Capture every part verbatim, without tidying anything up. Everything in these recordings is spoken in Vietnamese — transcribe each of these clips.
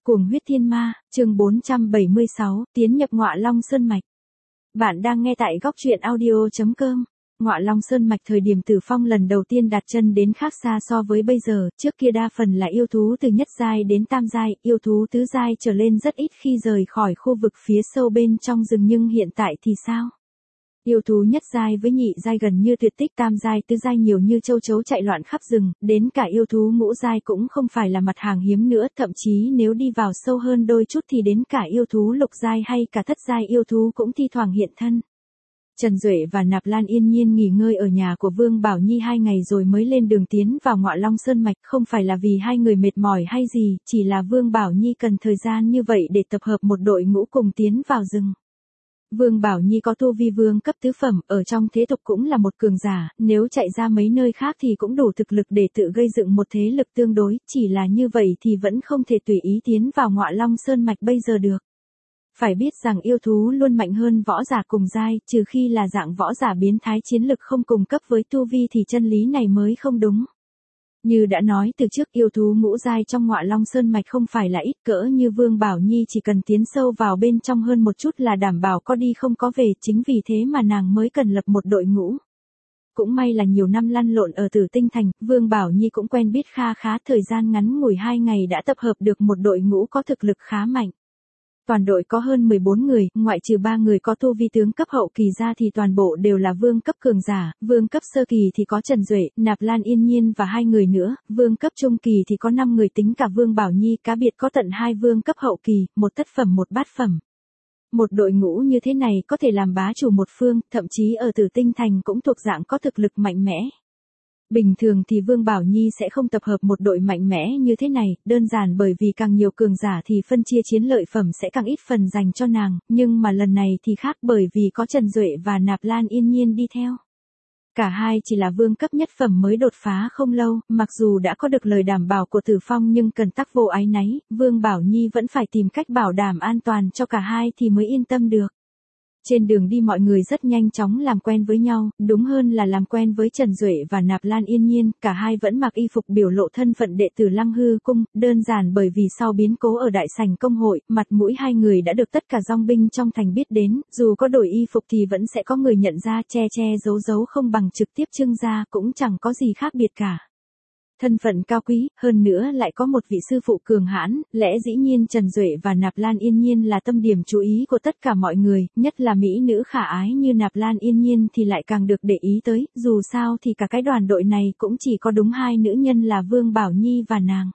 Cuồng huyết thiên ma, chương bốn trăm bảy mươi sáu, tiến nhập Ngọa Long Sơn Mạch. Bạn đang nghe tại góc truyện audio chấm com. Ngọa Long Sơn Mạch thời điểm Tử Phong lần đầu tiên đặt chân đến khác xa so với bây giờ, trước kia đa phần là yêu thú từ nhất giai đến tam giai, yêu thú tứ giai trở lên rất ít khi rời khỏi khu vực phía sâu bên trong rừng, nhưng hiện tại thì sao? Yêu thú nhất giai với nhị giai gần như tuyệt tích, tam giai tứ giai nhiều như châu chấu chạy loạn khắp rừng, đến cả yêu thú ngũ giai cũng không phải là mặt hàng hiếm nữa, thậm chí nếu đi vào sâu hơn đôi chút thì đến cả yêu thú lục giai hay cả thất giai yêu thú cũng thi thoảng hiện thân. Trần Duệ và Nạp Lan yên nhiên nghỉ ngơi ở nhà của Vương Bảo Nhi hai ngày rồi mới lên đường tiến vào Ngọa Long Sơn Mạch, không phải là vì hai người mệt mỏi hay gì, chỉ là Vương Bảo Nhi cần thời gian như vậy để tập hợp một đội ngũ cùng tiến vào rừng. Vương Bảo Nhi có tu vi vương cấp tứ phẩm, ở trong thế tục cũng là một cường giả, nếu chạy ra mấy nơi khác thì cũng đủ thực lực để tự gây dựng một thế lực tương đối, chỉ là như vậy thì vẫn không thể tùy ý tiến vào Ngọa Long Sơn Mạch bây giờ được. Phải biết rằng yêu thú luôn mạnh hơn võ giả cùng giai, trừ khi là dạng võ giả biến thái chiến lực không cùng cấp với tu vi thì chân lý này mới không đúng. Như đã nói từ trước, yêu thú ngũ giai trong Ngọa Long Sơn Mạch không phải là ít, cỡ như Vương Bảo Nhi chỉ cần tiến sâu vào bên trong hơn một chút là đảm bảo có đi không có về, chính vì thế mà nàng mới cần lập một đội ngũ. Cũng may là nhiều năm lăn lộn ở Tử Tinh Thành, Vương Bảo Nhi cũng quen biết kha khá, thời gian ngắn ngủi hai ngày đã tập hợp được một đội ngũ có thực lực khá mạnh. Toàn đội có hơn mười bốn người, ngoại trừ ba người có tu vi tướng cấp hậu kỳ ra thì toàn bộ đều là vương cấp cường giả, vương cấp sơ kỳ thì có Trần Duệ, Nạp Lan yên nhiên và hai người nữa, vương cấp trung kỳ thì có năm người tính cả Vương Bảo Nhi, cá biệt có tận hai vương cấp hậu kỳ, một thất phẩm một bát phẩm. Một đội ngũ như thế này có thể làm bá chủ một phương, thậm chí ở Tử Tinh Thành cũng thuộc dạng có thực lực mạnh mẽ. Bình thường thì Vương Bảo Nhi sẽ không tập hợp một đội mạnh mẽ như thế này, đơn giản bởi vì càng nhiều cường giả thì phân chia chiến lợi phẩm sẽ càng ít phần dành cho nàng, nhưng mà lần này thì khác bởi vì có Trần Duệ và Nạp Lan yên nhiên đi theo. Cả hai chỉ là vương cấp nhất phẩm mới đột phá không lâu, mặc dù đã có được lời đảm bảo của Tử Phong nhưng cần tắc vô áy náy, Vương Bảo Nhi vẫn phải tìm cách bảo đảm an toàn cho cả hai thì mới yên tâm được. Trên đường đi mọi người rất nhanh chóng làm quen với nhau, đúng hơn là làm quen với Trần Duệ và Nạp Lan yên nhiên, cả hai vẫn mặc y phục biểu lộ thân phận đệ tử Lăng Hư Cung, đơn giản bởi vì sau biến cố ở đại sảnh công hội, mặt mũi hai người đã được tất cả dòng binh trong thành biết đến, dù có đổi y phục thì vẫn sẽ có người nhận ra, che che giấu giấu không bằng trực tiếp trưng ra, cũng chẳng có gì khác biệt cả. Thân phận cao quý, hơn nữa lại có một vị sư phụ cường hãn, lẽ dĩ nhiên Trần Duệ và Nạp Lan yên nhiên là tâm điểm chú ý của tất cả mọi người, nhất là mỹ nữ khả ái như Nạp Lan yên nhiên thì lại càng được để ý tới, dù sao thì cả cái đoàn đội này cũng chỉ có đúng hai nữ nhân là Vương Bảo Nhi và nàng.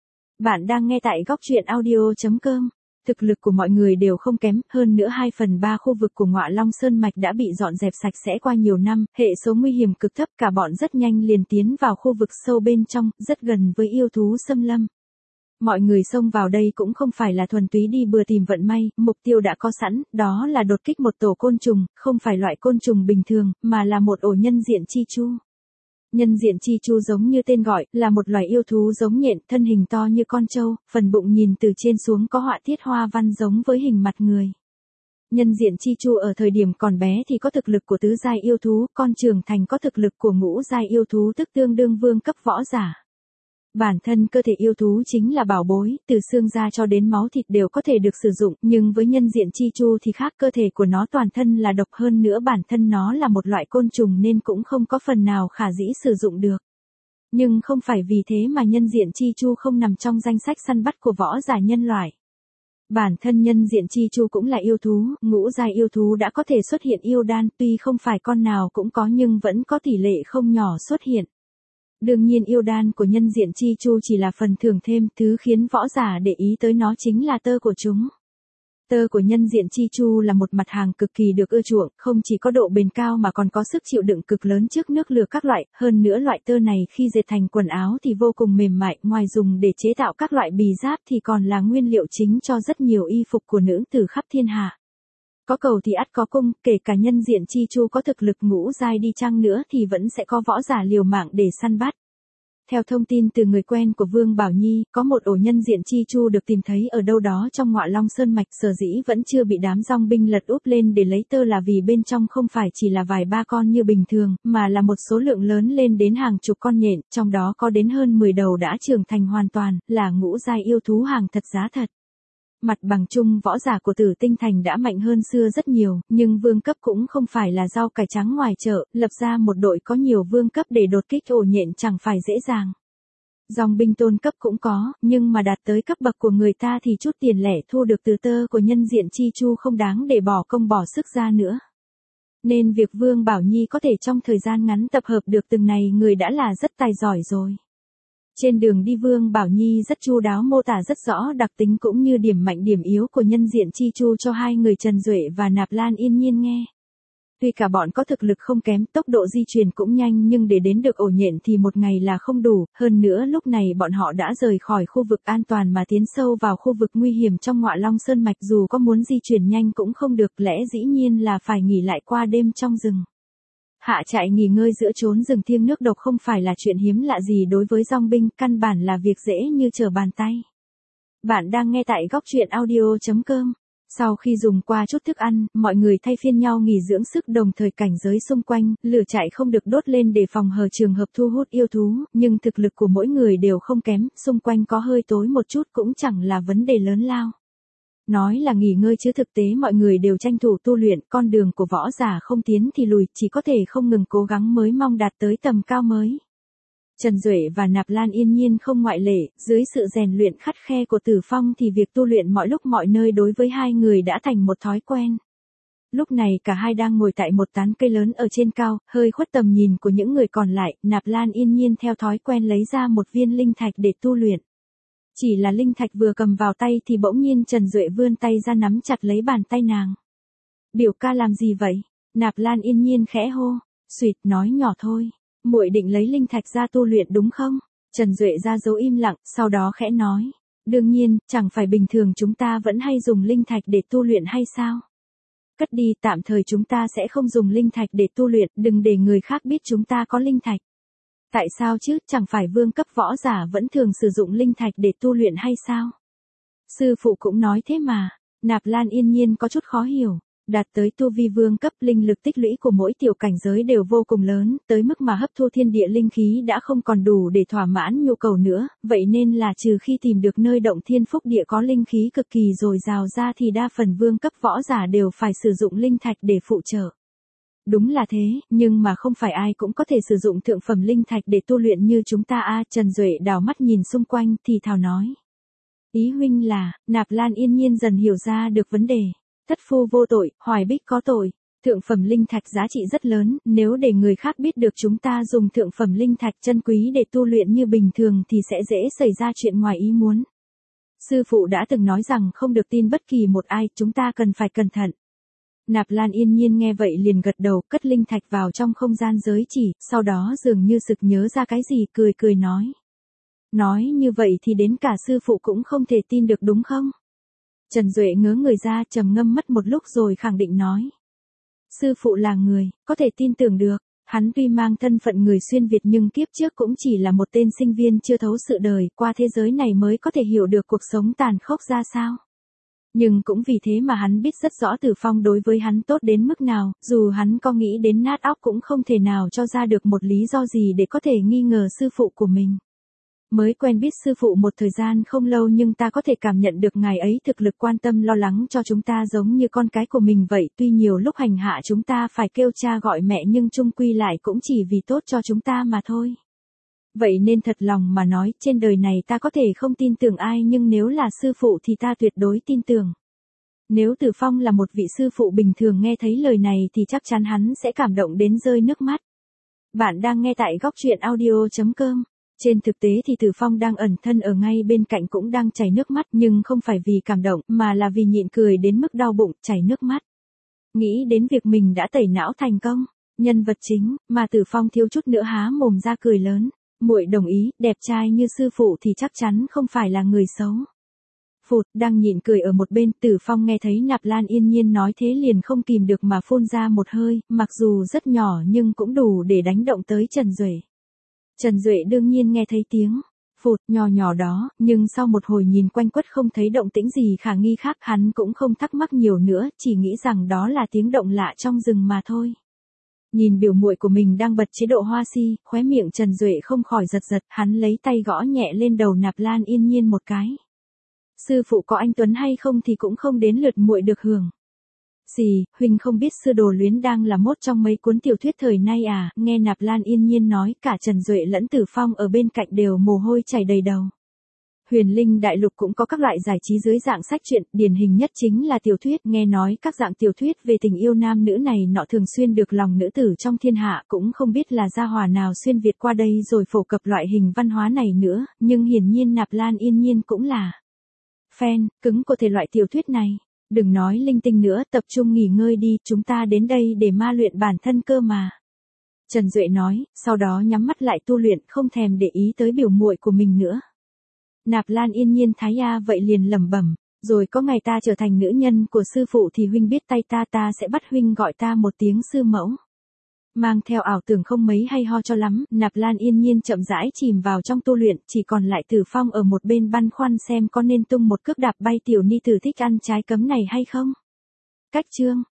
Bạn đang nghe tại góc truyện audio chấm com. Thực lực của mọi người đều không kém, hơn nữa hai phần ba khu vực của Ngọa Long Sơn Mạch đã bị dọn dẹp sạch sẽ qua nhiều năm, hệ số nguy hiểm cực thấp, cả bọn rất nhanh liền tiến vào khu vực sâu bên trong, rất gần với yêu thú xâm lâm. Mọi người xông vào đây cũng không phải là thuần túy đi bừa tìm vận may, mục tiêu đã có sẵn, đó là đột kích một tổ côn trùng, không phải loại côn trùng bình thường, mà là một ổ nhân diện chi chu. Nhân diện chi chu giống như tên gọi, là một loài yêu thú giống nhện, thân hình to như con trâu, phần bụng nhìn từ trên xuống có họa tiết hoa văn giống với hình mặt người. Nhân diện chi chu ở thời điểm còn bé thì có thực lực của tứ giai yêu thú, con trưởng thành có thực lực của ngũ giai yêu thú, tức tương đương vương cấp võ giả. Bản thân cơ thể yêu thú chính là bảo bối, từ xương da cho đến máu thịt đều có thể được sử dụng, nhưng với nhân diện chi chu thì khác, cơ thể của nó toàn thân là độc, hơn nữa bản thân nó là một loại côn trùng nên cũng không có phần nào khả dĩ sử dụng được. Nhưng không phải vì thế mà nhân diện chi chu không nằm trong danh sách săn bắt của võ giả nhân loại. Bản thân nhân diện chi chu cũng là yêu thú, ngũ giai yêu thú đã có thể xuất hiện yêu đan, tuy không phải con nào cũng có nhưng vẫn có tỷ lệ không nhỏ xuất hiện. Đương nhiên yêu đan của nhân diện chi chu chỉ là phần thưởng thêm, thứ khiến võ giả để ý tới nó chính là tơ của chúng. Tơ của nhân diện chi chu là một mặt hàng cực kỳ được ưa chuộng, không chỉ có độ bền cao mà còn có sức chịu đựng cực lớn trước nước lửa các loại, hơn nữa loại tơ này khi dệt thành quần áo thì vô cùng mềm mại, ngoài dùng để chế tạo các loại bì giáp thì còn là nguyên liệu chính cho rất nhiều y phục của nữ tử khắp thiên hạ. Có cầu thì ắt có cung, kể cả nhân diện chi chu có thực lực ngũ giai đi chăng nữa thì vẫn sẽ có võ giả liều mạng để săn bắt. Theo thông tin từ người quen của Vương Bảo Nhi, có một ổ nhân diện chi chu được tìm thấy ở đâu đó trong Ngọa Long Sơn Mạch, sở dĩ vẫn chưa bị đám dòng binh lật úp lên để lấy tơ là vì bên trong không phải chỉ là vài ba con như bình thường, mà là một số lượng lớn lên đến hàng chục con nhện, trong đó có đến hơn mười đầu đã trưởng thành hoàn toàn, là ngũ giai yêu thú hàng thật giá thật. Mặt bằng chung võ giả của Tử Tinh Thành đã mạnh hơn xưa rất nhiều, nhưng vương cấp cũng không phải là rau cải trắng ngoài chợ, lập ra một đội có nhiều vương cấp để đột kích ổ nhện chẳng phải dễ dàng. Dòng binh tôn cấp cũng có, nhưng mà đạt tới cấp bậc của người ta thì chút tiền lẻ thu được từ tơ của nhân diện chi chu không đáng để bỏ công bỏ sức ra nữa. Nên việc Vương Bảo Nhi có thể trong thời gian ngắn tập hợp được từng này người đã là rất tài giỏi rồi. Trên đường đi Vương Bảo Nhi rất chu đáo mô tả rất rõ đặc tính cũng như điểm mạnh điểm yếu của nhân diện chi chu cho hai người Trần Duệ và Nạp Lan Yên Nhiên nghe. Tuy cả bọn có thực lực không kém, tốc độ di chuyển cũng nhanh nhưng để đến được ổ nhện thì một ngày là không đủ, hơn nữa lúc này bọn họ đã rời khỏi khu vực an toàn mà tiến sâu vào khu vực nguy hiểm trong Ngọa Long Sơn Mạch, dù có muốn di chuyển nhanh cũng không được, lẽ dĩ nhiên là phải nghỉ lại qua đêm trong rừng. Hạ trại nghỉ ngơi giữa chốn rừng thiêng nước độc không phải là chuyện hiếm lạ gì đối với dòng binh, căn bản là việc dễ như trở bàn tay. Bạn đang nghe tại góc truyện audio chấm com. Sau khi dùng qua chút thức ăn, mọi người thay phiên nhau nghỉ dưỡng sức, đồng thời cảnh giới xung quanh, lửa trại không được đốt lên để phòng hờ trường hợp thu hút yêu thú, nhưng thực lực của mỗi người đều không kém, xung quanh có hơi tối một chút cũng chẳng là vấn đề lớn lao. Nói là nghỉ ngơi chứ thực tế mọi người đều tranh thủ tu luyện, con đường của võ giả không tiến thì lùi, chỉ có thể không ngừng cố gắng mới mong đạt tới tầm cao mới. Trần Duệ và Nạp Lan Yên Nhiên không ngoại lệ, dưới sự rèn luyện khắt khe của Tử Phong thì việc tu luyện mọi lúc mọi nơi đối với hai người đã thành một thói quen. Lúc này cả hai đang ngồi tại một tán cây lớn ở trên cao, hơi khuất tầm nhìn của những người còn lại, Nạp Lan Yên Nhiên theo thói quen lấy ra một viên linh thạch để tu luyện. Chỉ là linh thạch vừa cầm vào tay thì bỗng nhiên Trần Duệ vươn tay ra nắm chặt lấy bàn tay nàng. Biểu ca làm gì vậy? Nạp Lan Yên Nhiên khẽ hô, suýt nói nhỏ thôi. Muội định lấy linh thạch ra tu luyện đúng không? Trần Duệ ra dấu im lặng, sau đó khẽ nói. Đương nhiên, chẳng phải bình thường chúng ta vẫn hay dùng linh thạch để tu luyện hay sao? Cất đi, tạm thời chúng ta sẽ không dùng linh thạch để tu luyện, đừng để người khác biết chúng ta có linh thạch. Tại sao chứ, chẳng phải vương cấp võ giả vẫn thường sử dụng linh thạch để tu luyện hay sao? Sư phụ cũng nói thế mà. Nạp Lan Yên Nhiên có chút khó hiểu. Đạt tới tu vi vương cấp, linh lực tích lũy của mỗi tiểu cảnh giới đều vô cùng lớn, tới mức mà hấp thu thiên địa linh khí đã không còn đủ để thỏa mãn nhu cầu nữa, vậy nên là trừ khi tìm được nơi động thiên phúc địa có linh khí cực kỳ dồi dào ra thì đa phần vương cấp võ giả đều phải sử dụng linh thạch để phụ trợ. Đúng là thế, nhưng mà không phải ai cũng có thể sử dụng thượng phẩm linh thạch để tu luyện như chúng ta a. Trần Duệ đảo mắt nhìn xung quanh thì thào nói. Ý huynh là, Nạp Lan Yên Nhiên dần hiểu ra được vấn đề. Thất phu vô tội, Hoài Bích có tội. Thượng phẩm linh thạch giá trị rất lớn, nếu để người khác biết được chúng ta dùng thượng phẩm linh thạch chân quý để tu luyện như bình thường thì sẽ dễ xảy ra chuyện ngoài ý muốn. Sư phụ đã từng nói rằng không được tin bất kỳ một ai, chúng ta cần phải cẩn thận. Nạp Lan Yên Nhiên nghe vậy liền gật đầu, cất linh thạch vào trong không gian giới chỉ, sau đó dường như sực nhớ ra cái gì, cười cười nói. Nói như vậy thì đến cả sư phụ cũng không thể tin được đúng không? Trần Duệ ngớ người ra, trầm ngâm mất một lúc rồi khẳng định nói. Sư phụ là người, có thể tin tưởng được, hắn tuy mang thân phận người xuyên Việt nhưng kiếp trước cũng chỉ là một tên sinh viên chưa thấu sự đời, qua thế giới này mới có thể hiểu được cuộc sống tàn khốc ra sao. Nhưng cũng vì thế mà hắn biết rất rõ Tử Phong đối với hắn tốt đến mức nào, dù hắn có nghĩ đến nát óc cũng không thể nào cho ra được một lý do gì để có thể nghi ngờ sư phụ của mình. Mới quen biết sư phụ một thời gian không lâu nhưng ta có thể cảm nhận được ngài ấy thực lực quan tâm lo lắng cho chúng ta giống như con cái của mình vậy, tuy nhiều lúc hành hạ chúng ta phải kêu cha gọi mẹ nhưng chung quy lại cũng chỉ vì tốt cho chúng ta mà thôi. Vậy nên thật lòng mà nói, trên đời này ta có thể không tin tưởng ai nhưng nếu là sư phụ thì ta tuyệt đối tin tưởng. Nếu Tử Phong là một vị sư phụ bình thường nghe thấy lời này thì chắc chắn hắn sẽ cảm động đến rơi nước mắt. Bạn đang nghe tại góc truyện audio chấm com. Trên thực tế thì Tử Phong đang ẩn thân ở ngay bên cạnh cũng đang chảy nước mắt nhưng không phải vì cảm động mà là vì nhịn cười đến mức đau bụng, chảy nước mắt. Nghĩ đến việc mình đã tẩy não thành công, nhân vật chính, mà Tử Phong thiếu chút nữa há mồm ra cười lớn. Muội đồng ý, đẹp trai như sư phụ thì chắc chắn không phải là người xấu. Phụt, đang nhịn cười ở một bên, Tử Phong nghe thấy Nạp Lan Yên Nhiên nói thế liền không kìm được mà phun ra một hơi, mặc dù rất nhỏ nhưng cũng đủ để đánh động tới Trần Duệ. Trần Duệ đương nhiên nghe thấy tiếng phụt nhỏ nhỏ đó, nhưng sau một hồi nhìn quanh quất không thấy động tĩnh gì khả nghi khác, hắn cũng không thắc mắc nhiều nữa, chỉ nghĩ rằng đó là tiếng động lạ trong rừng mà thôi. Nhìn biểu muội của mình đang bật chế độ hoa si, khóe miệng Trần Duệ không khỏi giật giật, hắn lấy tay gõ nhẹ lên đầu Nạp Lan Yên Nhiên một cái. Sư phụ có anh Tuấn hay không thì cũng không đến lượt muội được hưởng. Gì, huynh không biết sư đồ luyến đang là mốt trong mấy cuốn tiểu thuyết thời nay à, nghe Nạp Lan yên nhiên nói, cả Trần Duệ lẫn Tử Phong ở bên cạnh đều mồ hôi chảy đầy đầu. Huyền Linh Đại Lục cũng có các loại giải trí dưới dạng sách truyện, điển hình nhất chính là tiểu thuyết, nghe nói các dạng tiểu thuyết về tình yêu nam nữ này nọ thường xuyên được lòng nữ tử trong thiên hạ, cũng không biết là gia hỏa nào xuyên Việt qua đây rồi phổ cập loại hình văn hóa này nữa, nhưng hiển nhiên Nạp Lan yên nhiên cũng là fan cứng của thể loại tiểu thuyết này. Đừng nói linh tinh nữa, tập trung nghỉ ngơi đi, chúng ta đến đây để ma luyện bản thân cơ mà. Trần Duệ nói, sau đó nhắm mắt lại tu luyện, không thèm để ý tới biểu muội của mình nữa. Nạp Lan yên nhiên thái a vậy liền lẩm bẩm, rồi có ngày ta trở thành nữ nhân của sư phụ thì huynh biết tay ta ta sẽ bắt huynh gọi ta một tiếng sư mẫu. Mang theo ảo tưởng không mấy hay ho cho lắm, Nạp Lan yên nhiên chậm rãi chìm vào trong tu luyện, chỉ còn lại Tử Phong ở một bên băn khoăn xem có nên tung một cước đạp bay tiểu ni tử thích ăn trái cấm này hay không. Cách chương